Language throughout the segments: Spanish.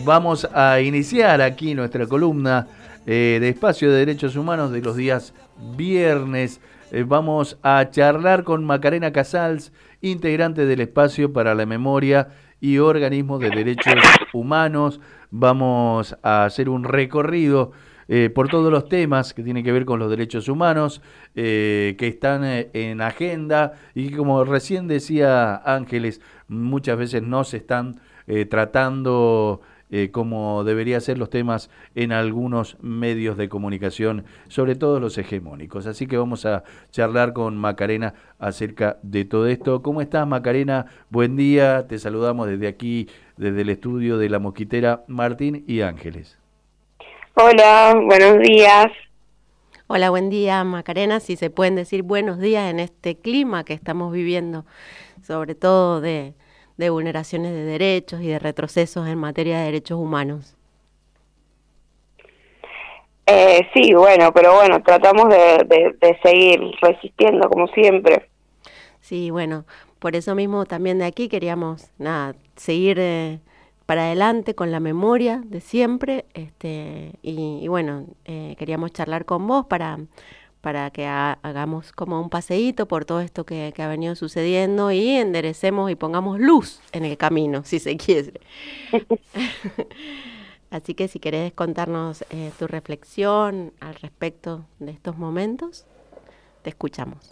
vamos a iniciar aquí nuestra columna de Espacio de Derechos Humanos de los días viernes. Vamos a charlar con Macarena Casals, integrante del Espacio para la Memoria y Organismos de Derechos Humanos. Vamos a hacer un recorrido por todos los temas que tienen que ver con los derechos humanos, que están en agenda y que, como recién decía Ángeles, muchas veces no se están tratando como debería ser los temas en algunos medios de comunicación, sobre todo los hegemónicos. Así que vamos a charlar con Macarena acerca de todo esto. ¿Cómo estás, Macarena? Buen día, te saludamos desde aquí, desde el estudio de La Mosquitera, Martín y Ángeles. Hola, buenos días. Hola, buen día, Macarena. Si se pueden decir buenos días en este clima que estamos viviendo, sobre todo de vulneraciones de derechos y de retrocesos en materia de derechos humanos. Sí, pero tratamos de seguir resistiendo como siempre. Sí, bueno, por eso mismo también de aquí queríamos seguir para adelante con la memoria de siempre, queríamos charlar con vos para que hagamos como un paseíto por todo esto que ha venido sucediendo y enderecemos y pongamos luz en el camino, si se quiere. Así que si querés contarnos tu reflexión al respecto de estos momentos, te escuchamos.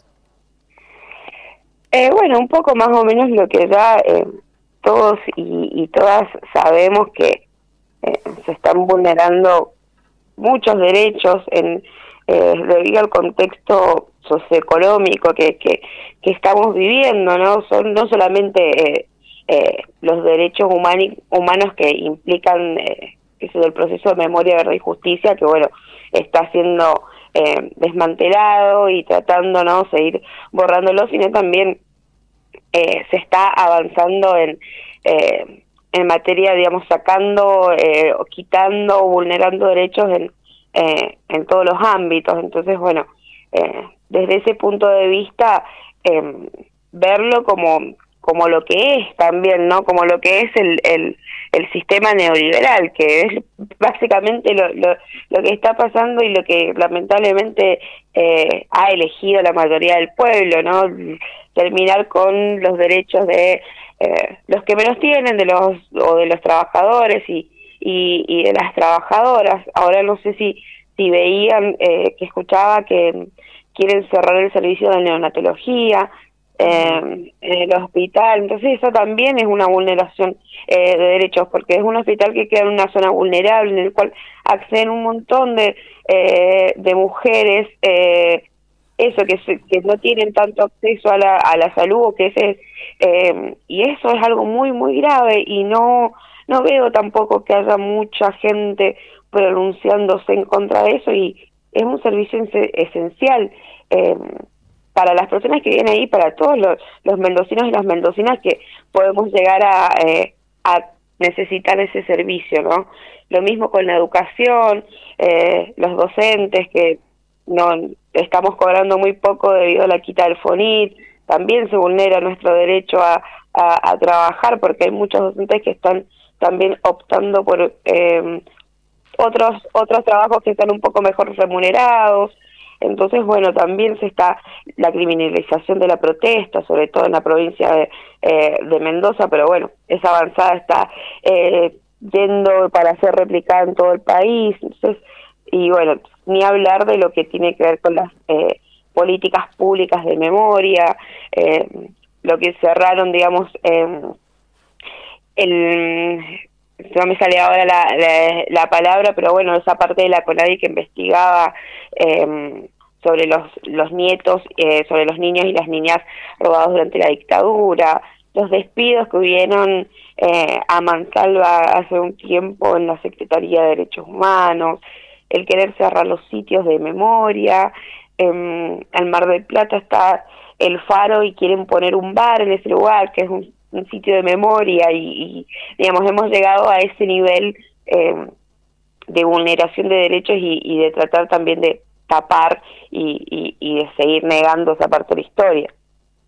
Un poco más o menos lo que ya todos y todas sabemos, que se están vulnerando muchos derechos debido al contexto socioeconómico que estamos viviendo, ¿no? Son no solamente los derechos humanos que implican eso del proceso de memoria, verdad y justicia, que está siendo desmantelado y tratando, ¿no?, seguir borrándolo, sino también se está avanzando en materia, digamos, sacando o quitando o vulnerando derechos en todos los ámbitos. Entonces, desde ese punto de vista, verlo como lo que es también, ¿no? Como lo que es el sistema neoliberal, que es básicamente lo que está pasando y lo que lamentablemente ha elegido la mayoría del pueblo, ¿no? Terminar con los derechos de los que menos tienen, de los trabajadores y de las trabajadoras. Ahora no sé si veían, que escuchaba que quieren cerrar el servicio de neonatología en el hospital. Entonces eso también es una vulneración de derechos, porque es un hospital que queda en una zona vulnerable, en el cual acceden un montón de mujeres que no tienen tanto acceso a la salud, y eso es algo muy muy grave, y no veo tampoco que haya mucha gente pronunciándose en contra de eso, y es un servicio esencial para las personas que vienen ahí, para todos los mendocinos y las mendocinas que podemos llegar a necesitar ese servicio, ¿no? Lo mismo con la educación, los docentes, que no estamos cobrando muy poco debido a la quita del FONIT. También se vulnera nuestro derecho a trabajar, porque hay muchos docentes que están también optando por otros trabajos que están un poco mejor remunerados. Entonces, también se está la criminalización de la protesta, sobre todo en la provincia de Mendoza, pero esa avanzada está yendo para ser replicada en todo el país. Entonces, ni hablar de lo que tiene que ver con las políticas públicas de memoria, lo que cerraron, digamos, no me sale ahora la palabra, pero esa parte de la CONADI que investigaba sobre los nietos, sobre los niños y las niñas robados durante la dictadura, los despidos que hubieron a mansalva hace un tiempo en la Secretaría de Derechos Humanos, el querer cerrar los sitios de memoria. En Mar del Plata está el Faro y quieren poner un bar en ese lugar, que es un sitio de memoria, y digamos, hemos llegado a ese nivel de vulneración de derechos y de tratar también de tapar y de seguir negando esa parte de la historia.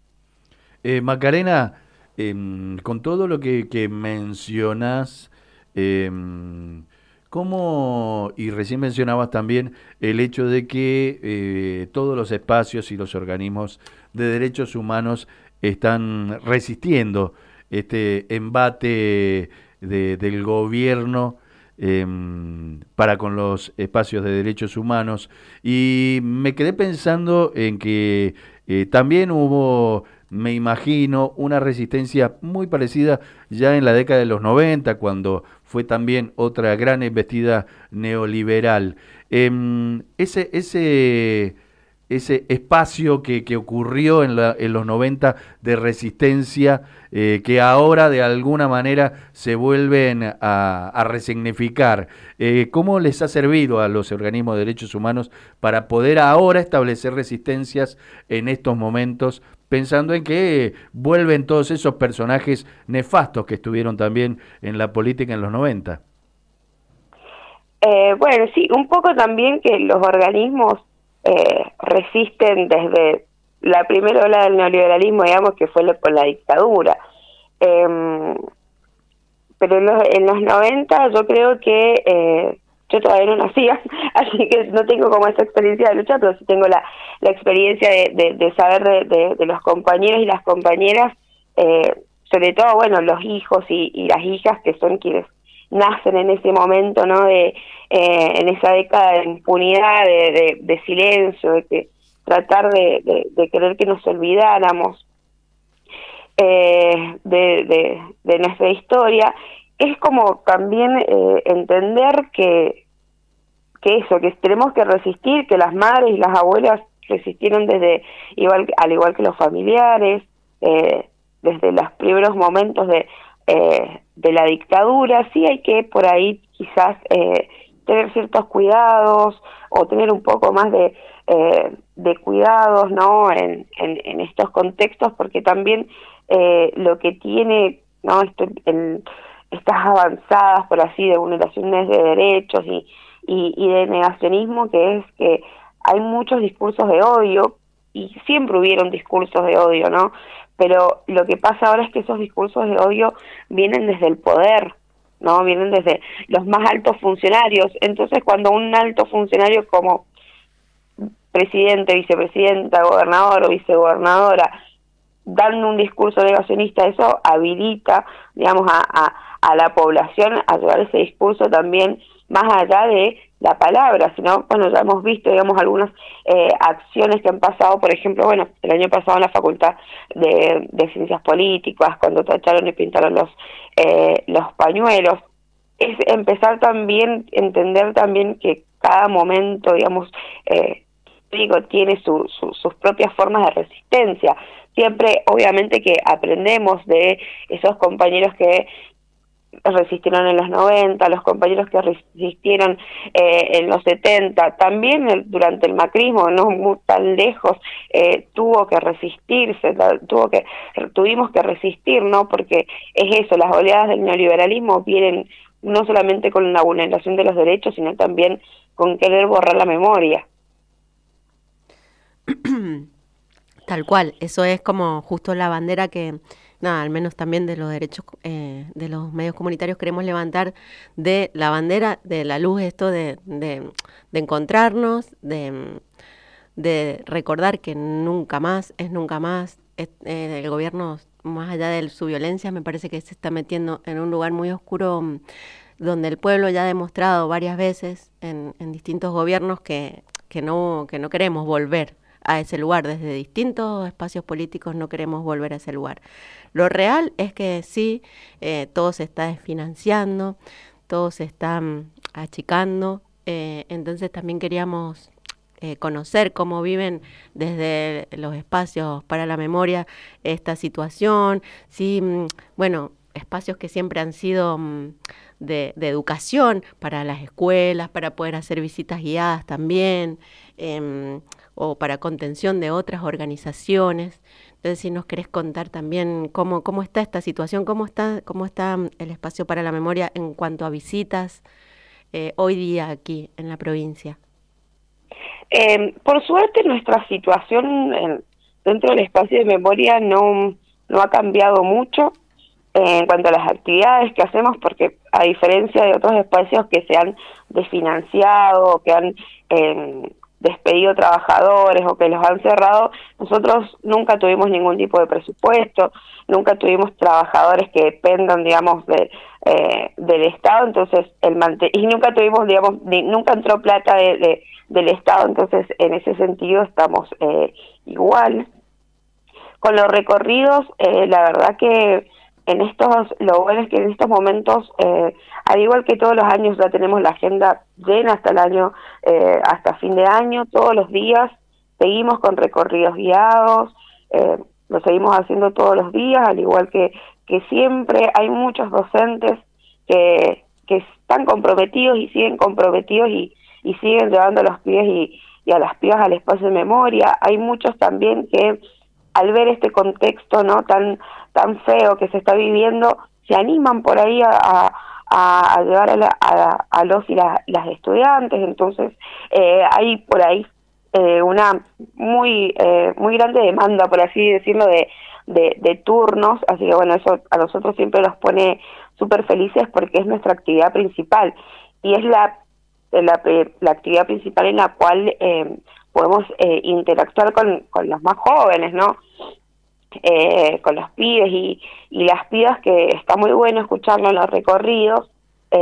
Macarena, con todo lo que mencionás, ¿Cómo, y recién mencionabas también el hecho de que todos los espacios y los organismos de derechos humanos están resistiendo este embate del gobierno para con los espacios de derechos humanos? Y me quedé pensando en que también hubo, me imagino, una resistencia muy parecida ya en la década de los 90, cuando fue también otra gran embestida neoliberal. Ese espacio que ocurrió en los 90 de resistencia, que ahora de alguna manera se vuelven a resignificar. ¿Cómo les ha servido a los organismos de derechos humanos para poder ahora establecer resistencias en estos momentos, pensando en que vuelven todos esos personajes nefastos que estuvieron también en la política en los 90? Bueno, sí, un poco también que los organismos resisten desde la primera ola del neoliberalismo, digamos, que fue con la dictadura. Pero en los 90 yo creo que yo todavía no nacía, así que no tengo como esa experiencia de lucha, pero sí tengo la experiencia de saber de los compañeros y las compañeras, sobre todo, bueno, los hijos y las hijas, que son quienes nacen en ese momento, ¿no? En esa década de impunidad, de silencio, de que tratar de querer que nos olvidáramos de nuestra historia. Es como también entender que eso, que tenemos que resistir, que las madres y las abuelas resistieron al igual que los familiares, desde los primeros momentos de la dictadura. Sí hay que por ahí quizás tener ciertos cuidados o tener un poco más de cuidados, ¿no? En estos contextos, porque también lo que tiene, ¿no? Estas avanzadas, por así, de vulneraciones de derechos y de negacionismo, que es que hay muchos discursos de odio, y siempre hubieron discursos de odio, ¿no? Pero lo que pasa ahora es que esos discursos de odio vienen desde el poder, ¿no? Vienen desde los más altos funcionarios. Entonces, cuando un alto funcionario como presidente, vicepresidenta, gobernador o vicegobernadora dan un discurso negacionista, eso habilita, digamos, a la población a llevar ese discurso también más allá de la palabra, sino, bueno, ya hemos visto, digamos, algunas acciones que han pasado, por ejemplo, bueno, el año pasado en la Facultad de Ciencias Políticas, cuando tacharon y pintaron los pañuelos. Es empezar también, entender también que cada momento, digamos, tiene sus propias formas de resistencia. Siempre, obviamente, que aprendemos de esos compañeros que resistieron en los 90, los compañeros que resistieron en los 70, también durante el macrismo, no muy tan lejos, tuvo que resistirse, tuvimos que resistir, ¿no? Porque es eso, las oleadas del neoliberalismo vienen no solamente con la vulneración de los derechos, sino también con querer borrar la memoria. Tal cual, eso es como justo la bandera que, nada, al menos también de los derechos de los medios comunitarios queremos levantar, de la bandera de la luz, esto de encontrarnos, de recordar que nunca más es nunca más. El gobierno, más allá de su violencia, me parece que se está metiendo en un lugar muy oscuro, donde el pueblo ya ha demostrado varias veces en distintos gobiernos que no queremos volver a ese lugar. Desde distintos espacios políticos no queremos volver a ese lugar. Lo real es que sí, todo se está desfinanciando, todo se está achicando, entonces también queríamos conocer cómo viven desde los espacios para la memoria esta situación. Sí, bueno, espacios que siempre han sido de educación para las escuelas, para poder hacer visitas guiadas también, o para contención de otras organizaciones. Entonces, si nos querés contar también cómo está esta situación, cómo está el espacio para la memoria en cuanto a visitas hoy día aquí en la provincia. Por suerte, nuestra situación dentro del espacio de memoria no ha cambiado mucho. en cuanto a las actividades que hacemos, porque a diferencia de otros espacios que se han desfinanciado, que han despedido trabajadores o que los han cerrado, nosotros nunca tuvimos ningún tipo de presupuesto, nunca tuvimos trabajadores que dependan, digamos, del Estado, entonces y nunca tuvimos, digamos, nunca entró plata del Estado, entonces en ese sentido estamos igual. Con los recorridos, la verdad que lo bueno es que en estos momentos, al igual que todos los años, ya tenemos la agenda llena hasta el año, hasta fin de año, todos los días seguimos con recorridos guiados, lo seguimos haciendo todos los días, al igual que siempre hay muchos docentes que están comprometidos y siguen comprometidos y siguen llevando a los pibes y a las pibas al espacio de memoria. Hay muchos también que al ver este contexto no tan feo que se está viviendo, se animan por ahí a llevar a los y las estudiantes. Entonces hay por ahí una muy grande demanda, por así decirlo, de turnos, así que bueno, eso a nosotros siempre nos pone súper felices porque es nuestra actividad principal y es la actividad principal en la cual podemos interactuar con los más jóvenes, ¿no? Con los pibes y las pibas, que está muy bueno escucharlos en los recorridos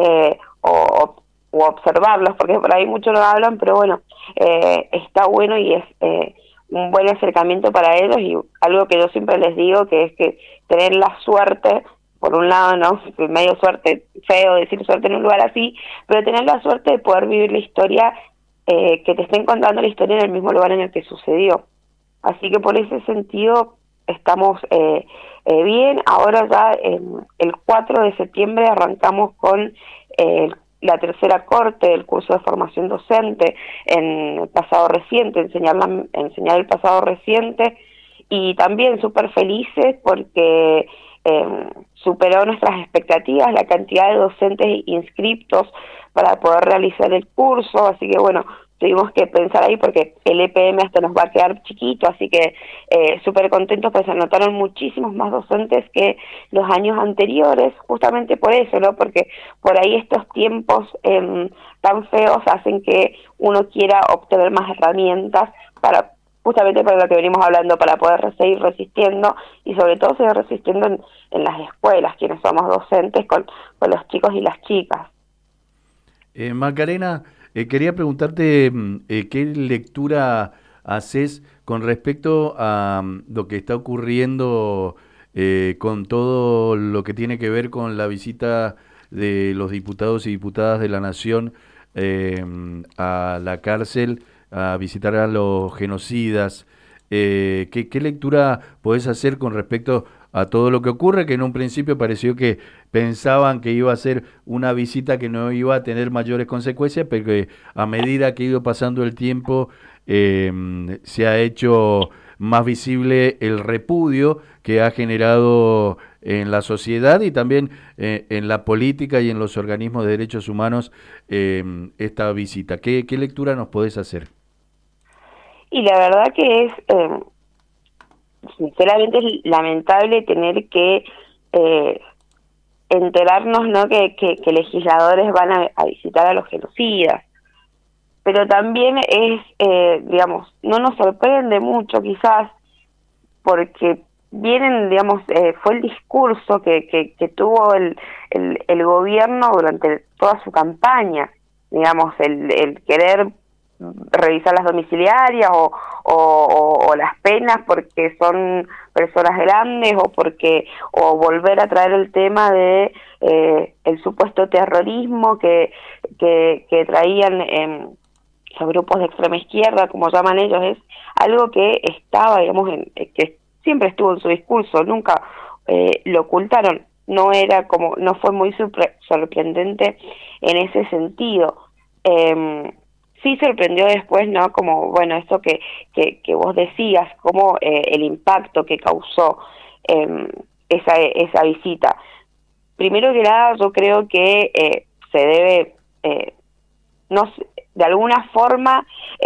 o observarlos, porque por ahí muchos no hablan, pero bueno, está bueno y es un buen acercamiento para ellos, y algo que yo siempre les digo, que es que tener la suerte, por un lado, ¿no? Medio suerte, feo decir suerte en un lugar así, pero tener la suerte de poder vivir la historia, que te estén contando la historia en el mismo lugar en el que sucedió. Así que por ese sentido estamos bien. Ahora ya el 4 de septiembre arrancamos con la tercera corte del curso de formación docente en el pasado reciente, enseñar el pasado reciente, y también súper felices porque superó nuestras expectativas la cantidad de docentes inscriptos para poder realizar el curso, así que bueno, tuvimos que pensar ahí porque el EPM hasta nos va a quedar chiquito, así que súper contentos, pues se anotaron muchísimos más docentes que los años anteriores, justamente por eso, ¿no? Porque por ahí estos tiempos tan feos hacen que uno quiera obtener más herramientas para justamente para lo que venimos hablando, para poder seguir resistiendo y sobre todo seguir resistiendo en las escuelas, quienes somos docentes con los chicos y las chicas. Macarena, quería preguntarte qué lectura haces con respecto a lo que está ocurriendo con todo lo que tiene que ver con la visita de los diputados y diputadas de la Nación a la cárcel, a visitar a los genocidas. ¿Qué lectura podés hacer con respecto a todo lo que ocurre? Que en un principio pareció que pensaban que iba a ser una visita que no iba a tener mayores consecuencias, pero que a medida que ha ido pasando el tiempo se ha hecho más visible el repudio que ha generado en la sociedad y también en la política y en los organismos de derechos humanos esta visita. ¿Qué lectura nos podés hacer? Y la verdad que es, sinceramente, es lamentable tener que enterarnos, ¿no? que legisladores van a visitar a los genocidas. Pero también es, digamos, no nos sorprende mucho quizás, porque vienen, digamos, fue el discurso que tuvo el gobierno durante toda su campaña, digamos, el querer revisar las domiciliarias o las penas porque son personas grandes o volver a traer el tema de el supuesto terrorismo que traían los grupos de extrema izquierda, como llaman ellos. Es algo que estaba, digamos, que siempre estuvo en su discurso, nunca lo ocultaron, no fue muy sorprendente en ese sentido. Sí sorprendió después, ¿no? Como, bueno, esto que vos decías, como el impacto que causó esa visita. Primero que nada, yo creo que se debe, de alguna forma,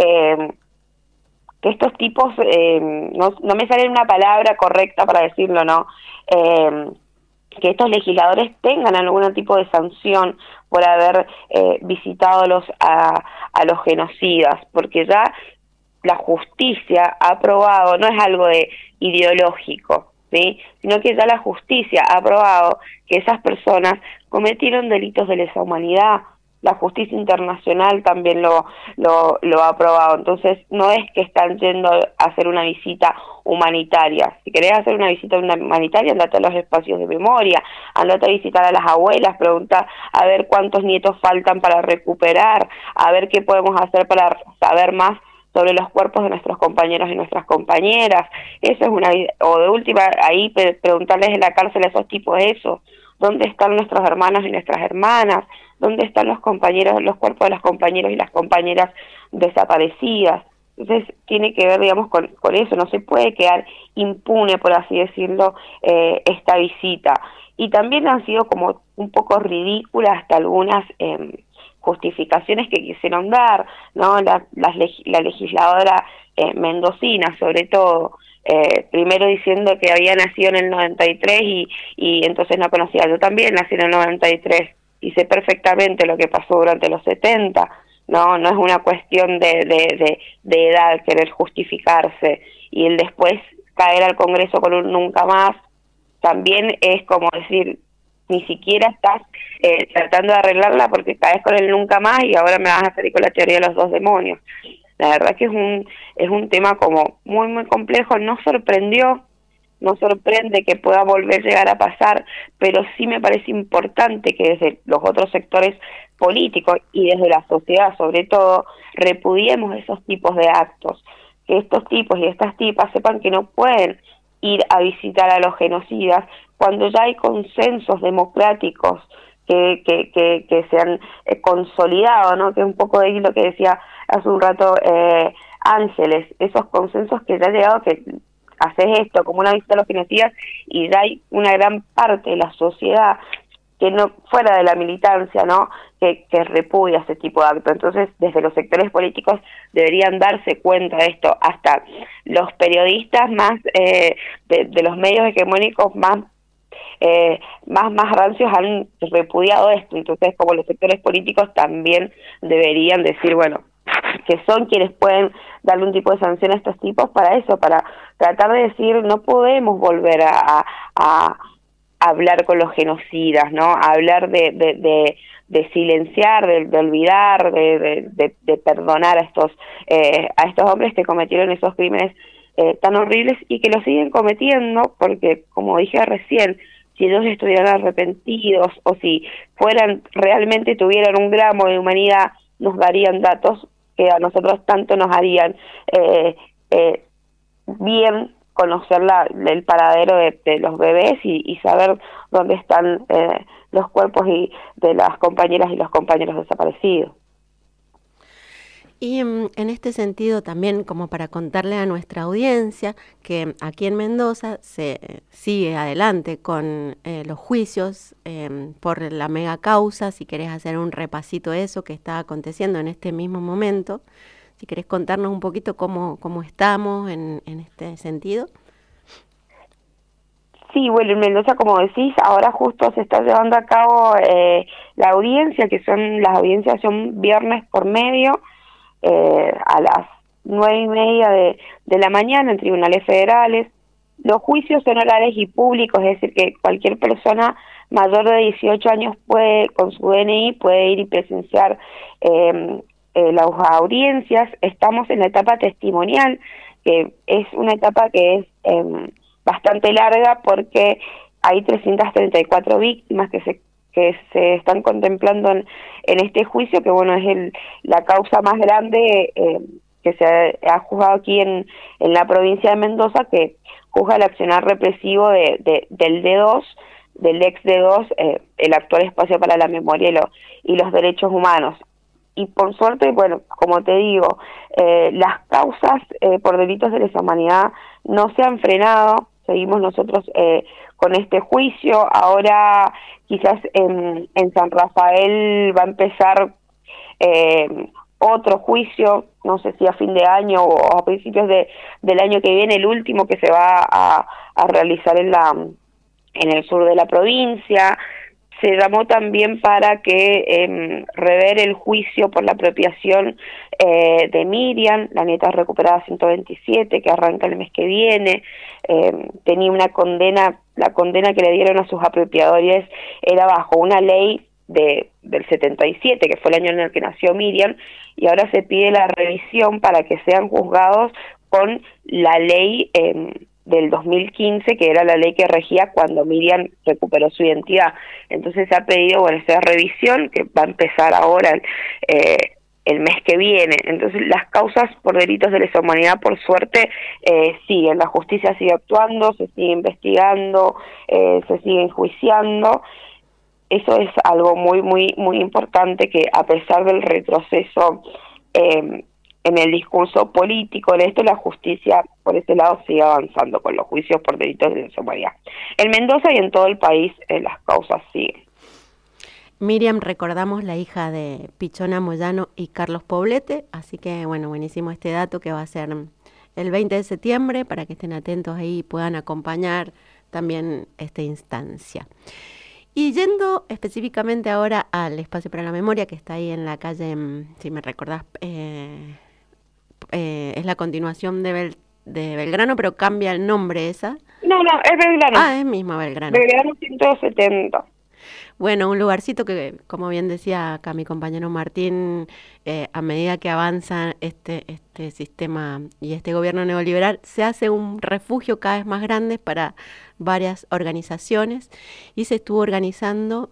que estos tipos, no me sale una palabra correcta para decirlo, ¿no? que estos legisladores tengan algún tipo de sanción por haber visitado a los genocidas, porque ya la justicia ha probado, no es algo de ideológico, ¿sí?, sino que ya la justicia ha probado que esas personas cometieron delitos de lesa humanidad. La justicia internacional también lo ha probado. Entonces no es que están yendo a hacer una visita humanitaria. Si querés hacer una visita humanitaria, andate a los espacios de memoria, andate a visitar a las abuelas, pregunta a ver cuántos nietos faltan para recuperar, a ver qué podemos hacer para saber más sobre los cuerpos de nuestros compañeros y nuestras compañeras. Eso es o de última, ahí preguntarles en la cárcel a esos tipos eso, ¿dónde están nuestros hermanos y nuestras hermanas? ¿Dónde están los compañeros, los cuerpos de los compañeros y las compañeras desaparecidas? Entonces tiene que ver, digamos, con eso. No se puede quedar impune, por así decirlo, esta visita. Y también han sido como un poco ridículas hasta algunas justificaciones que quisieron dar, ¿no? La legisladora mendocina, sobre todo, primero diciendo que había nacido en el 93 y entonces no conocía. Yo también nací en el 93 y sé perfectamente lo que pasó durante los 70. No es una cuestión de edad querer justificarse, y el después caer al Congreso con un nunca más también es como decir, ni siquiera estás tratando de arreglarla porque caes con el nunca más y ahora me vas a salir con la teoría de los dos demonios. La verdad que es un tema como muy muy complejo. No sorprende que pueda volver a llegar a pasar, pero sí me parece importante que desde los otros sectores políticos y desde la sociedad sobre todo repudiemos esos tipos de actos, que estos tipos y estas tipas sepan que no pueden ir a visitar a los genocidas cuando ya hay consensos democráticos que se han consolidado, ¿no? Que es un poco de lo que decía hace un rato Ángeles, esos consensos que ya ha llegado, que haces esto como una visita a los genocidas y ya hay una gran parte de la sociedad que no, fuera de la militancia, ¿no?, que repudia ese tipo de actos. Entonces, desde los sectores políticos deberían darse cuenta de esto. Hasta los periodistas más de los medios hegemónicos más rancios han repudiado esto. Entonces, como los sectores políticos también deberían decir, bueno, que son quienes pueden darle un tipo de sanción a estos tipos para eso, para tratar de decir, no podemos volver a hablar con los genocidas, ¿no? A hablar de silenciar, de olvidar, de perdonar a estos hombres que cometieron esos crímenes tan horribles y que lo siguen cometiendo, porque, como dije recién, si ellos estuvieran arrepentidos o si realmente tuvieran un gramo de humanidad, nos darían datos que a nosotros tanto nos harían bien conocer el paradero de los bebés y saber dónde están los cuerpos de las compañeras y los compañeros desaparecidos. Y en este sentido también, como para contarle a nuestra audiencia, que aquí en Mendoza se sigue adelante con los juicios por la mega causa. Si querés hacer un repasito de eso que está aconteciendo en este mismo momento, si querés contarnos un poquito cómo estamos en este sentido. Sí, bueno, en Mendoza, como decís, ahora justo se está llevando a cabo la audiencia, las audiencias son viernes por medio, a las 9:30 de la mañana en tribunales federales. Los juicios son orales y públicos, es decir, que cualquier persona mayor de 18 años puede, con su DNI, puede ir y presenciar las audiencias. Estamos en la etapa testimonial, que es una etapa que es bastante larga porque hay 334 víctimas que se están contemplando en este juicio, que bueno, es la causa más grande que se ha juzgado aquí en la provincia de Mendoza, que juzga el accionar represivo del D2, del ex D2, el actual Espacio para la Memoria y los Derechos Humanos. Y por suerte, bueno, como te digo, las causas por delitos de lesa humanidad no se han frenado. Seguimos nosotros con este juicio. Ahora quizás en San Rafael va a empezar otro juicio, no sé si a fin de año o a principios del año que viene, el último que se va a realizar en en el sur de la provincia. Se llamó también para que rever el juicio por la apropiación de Miriam, la nieta recuperada 127, que arranca el mes que viene. Tenía una condena, la condena que le dieron a sus apropiadores era bajo una ley del 77, que fue el año en el que nació Miriam, y ahora se pide la revisión para que sean juzgados con la ley del 2015, que era la ley que regía cuando Miriam recuperó su identidad. Entonces se ha pedido, bueno, esa revisión que va a empezar ahora el mes que viene. Entonces las causas por delitos de lesa humanidad, por suerte, siguen. La justicia sigue actuando, se sigue investigando, se sigue enjuiciando. Eso es algo muy, muy, muy importante, que a pesar del retroceso en el discurso político de esto, la justicia por ese lado sigue avanzando con los juicios por delitos de lesa humanidad. En Mendoza y en todo el país las causas siguen. Miriam, recordamos, la hija de Pichona Moyano y Carlos Poblete, así que bueno, buenísimo este dato, que va a ser el 20 de septiembre, para que estén atentos ahí y puedan acompañar también esta instancia. Y yendo específicamente ahora al Espacio para la Memoria, que está ahí en la calle, si me recordás, es la continuación de Belgrano, pero cambia el nombre esa. No, es Belgrano. Ah, es misma Belgrano. Belgrano 170. Bueno, un lugarcito que, como bien decía acá mi compañero Martín, a medida que avanza este sistema y este gobierno neoliberal, se hace un refugio cada vez más grande para varias organizaciones, y se estuvo organizando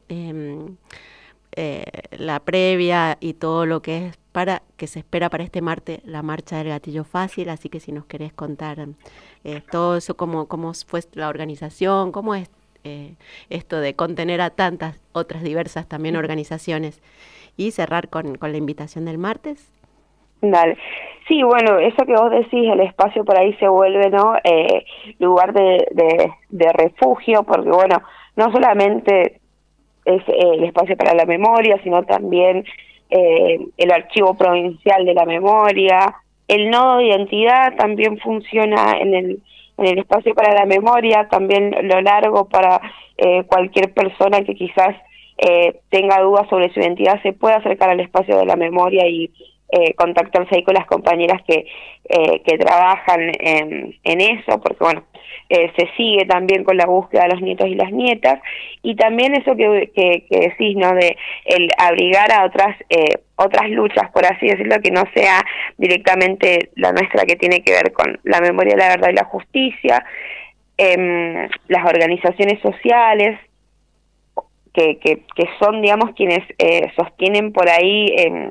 la previa y todo lo que es que se espera para este martes, la marcha del gatillo fácil. Así que si nos querés contar todo eso, cómo fue la organización, cómo es esto de contener a tantas otras diversas también organizaciones, y cerrar con la invitación del martes. Dale. Sí, bueno, eso que vos decís, el espacio por ahí se vuelve, ¿no? Lugar de refugio, porque bueno, no solamente es el espacio para la memoria, sino también el archivo provincial de la memoria. El nodo de identidad también funciona en el espacio para la memoria, también lo largo para cualquier persona que quizás tenga dudas sobre su identidad, se puede acercar al espacio de la memoria y contactarse ahí con las compañeras que trabajan en eso, porque bueno, se sigue también con la búsqueda de los nietos y las nietas. Y también eso que decís, ¿no? De el abrigar a otras luchas, por así decirlo, que no sea directamente la nuestra, que tiene que ver con la memoria, la verdad y la justicia. Las organizaciones sociales que son, digamos, quienes sostienen por ahí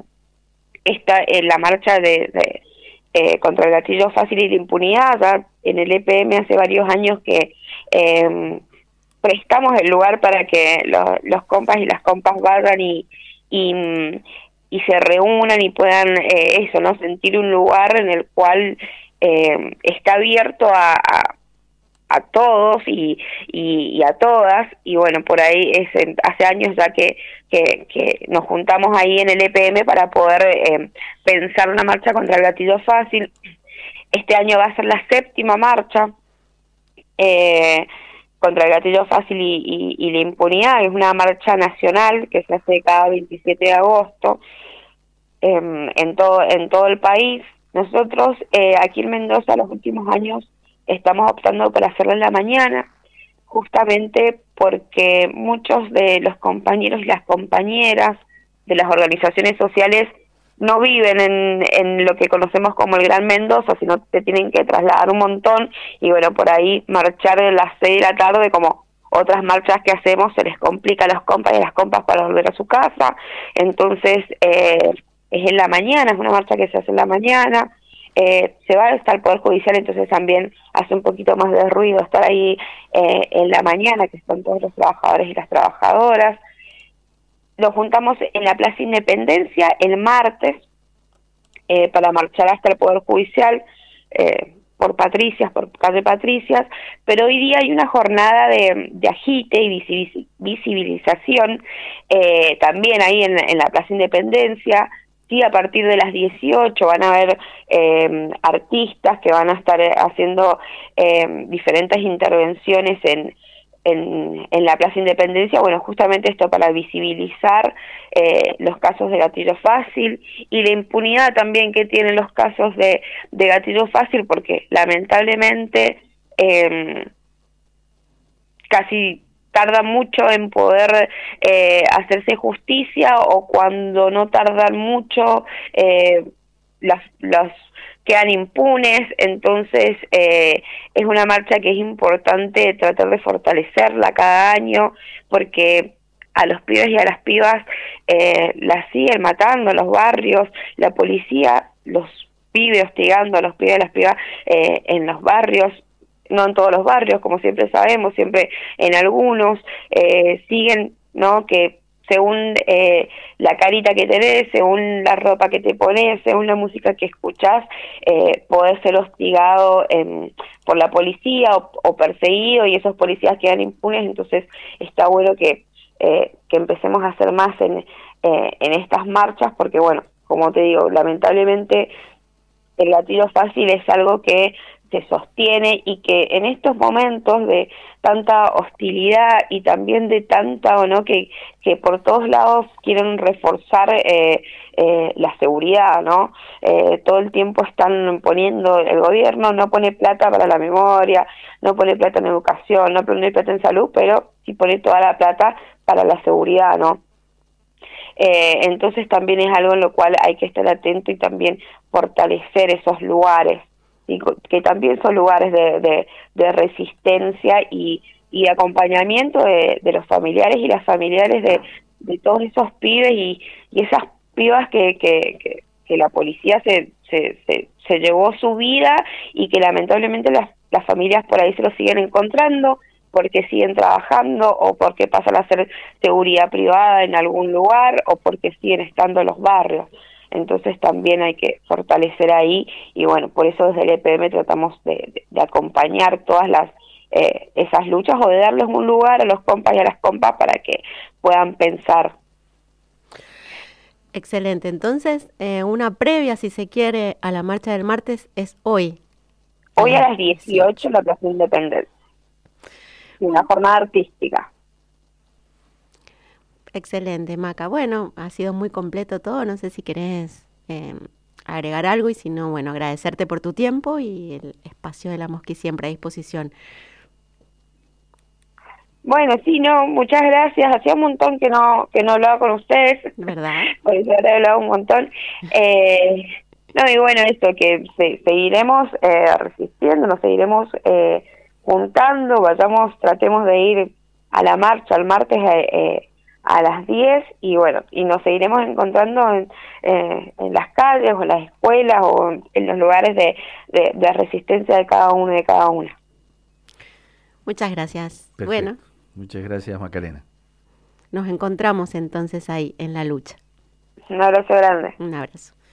la marcha contra el gatillo fácil y la impunidad. Ya en el EPM hace varios años que prestamos el lugar para que los compas y las compas vayan y se reúnan y puedan eso, ¿no? Sentir un lugar en el cual está abierto a todos y a todas. Y bueno, por ahí hace años ya que nos juntamos ahí en el EPM para poder pensar una marcha contra el gatillo fácil. Este año va a ser la 7ª marcha contra el gatillo fácil y la impunidad. Es una marcha nacional que se hace cada 27 de agosto en todo el país. Nosotros aquí en Mendoza los últimos años estamos optando por hacerlo en la mañana, justamente porque muchos de los compañeros y las compañeras de las organizaciones sociales no viven en lo que conocemos como el Gran Mendoza, sino te tienen que trasladar un montón, y bueno, por ahí marchar a las 6 de la tarde, como otras marchas que hacemos, se les complica a los compas y a las compas para volver a su casa. Entonces es en la mañana, es una marcha que se hace en la mañana. Se va hasta el Poder Judicial, entonces también hace un poquito más de ruido estar ahí en la mañana, que están todos los trabajadores y las trabajadoras. Nos juntamos en la Plaza Independencia el martes para marchar hasta el Poder Judicial por calle Patricias, pero hoy día hay una jornada de agite y visibilización también ahí en la Plaza Independencia. Sí, a partir de las 18 van a haber artistas que van a estar haciendo diferentes intervenciones en la Plaza Independencia, bueno, justamente esto para visibilizar los casos de gatillo fácil y la impunidad también que tienen los casos de gatillo fácil, porque lamentablemente casi tarda mucho en poder hacerse justicia, o cuando no tardan mucho los quedan impunes. Entonces es una marcha que es importante tratar de fortalecerla cada año, porque a los pibes y a las pibas las siguen matando en los barrios, la policía los pibes hostigando a los pibes y a las pibas en los barrios, no en todos los barrios, como siempre sabemos, siempre en algunos, siguen, ¿no?, que según la carita que tenés, según la ropa que te pones, según la música que escuchás, podés ser hostigado por la policía o perseguido, y esos policías quedan impunes. Entonces está bueno que empecemos a hacer más en estas marchas, porque bueno, como te digo, lamentablemente el gatillo fácil es algo que se sostiene, y que en estos momentos de tanta hostilidad y también de tanta, ¿no?, que por todos lados quieren reforzar la seguridad, ¿no? Todo el tiempo están poniendo, el gobierno no pone plata para la memoria, no pone plata en educación, no pone plata en salud, pero sí pone toda la plata para la seguridad, ¿no? Entonces también es algo en lo cual hay que estar atento, y también fortalecer esos lugares, y que también son lugares de resistencia y de acompañamiento de los familiares y las familiares de todos esos pibes y esas pibas que la policía se llevó su vida, y que lamentablemente las familias por ahí se lo siguen encontrando, porque siguen trabajando, o porque pasan a hacer seguridad privada en algún lugar, o porque siguen estando en los barrios. Entonces también hay que fortalecer ahí, y bueno, por eso desde el EPM tratamos de acompañar todas esas luchas, o de darles un lugar a los compas y a las compas para que puedan pensar. Excelente. Entonces, una previa, si se quiere, a la marcha del martes es hoy. Hoy a las 18 en la Plaza Independencia. Una jornada artística. Excelente, Maca. Bueno, ha sido muy completo todo. No sé si querés agregar algo, y si no, bueno, agradecerte por tu tiempo y el espacio de la Mosqui siempre a disposición. Bueno, sí, no, muchas gracias. Hacía un montón que no hablaba con ustedes. ¿Verdad? Por eso he hablado un montón. No, y bueno, esto, que seguiremos resistiendo, nos seguiremos juntando, tratemos de ir a la marcha el martes a las 10, y bueno, y nos seguiremos encontrando en las calles, o en las escuelas, o en los lugares de resistencia de cada uno y de cada una. Muchas gracias. Perfecto. Bueno. Muchas gracias, Macarena. Nos encontramos entonces ahí en la lucha. Un abrazo grande. Un abrazo.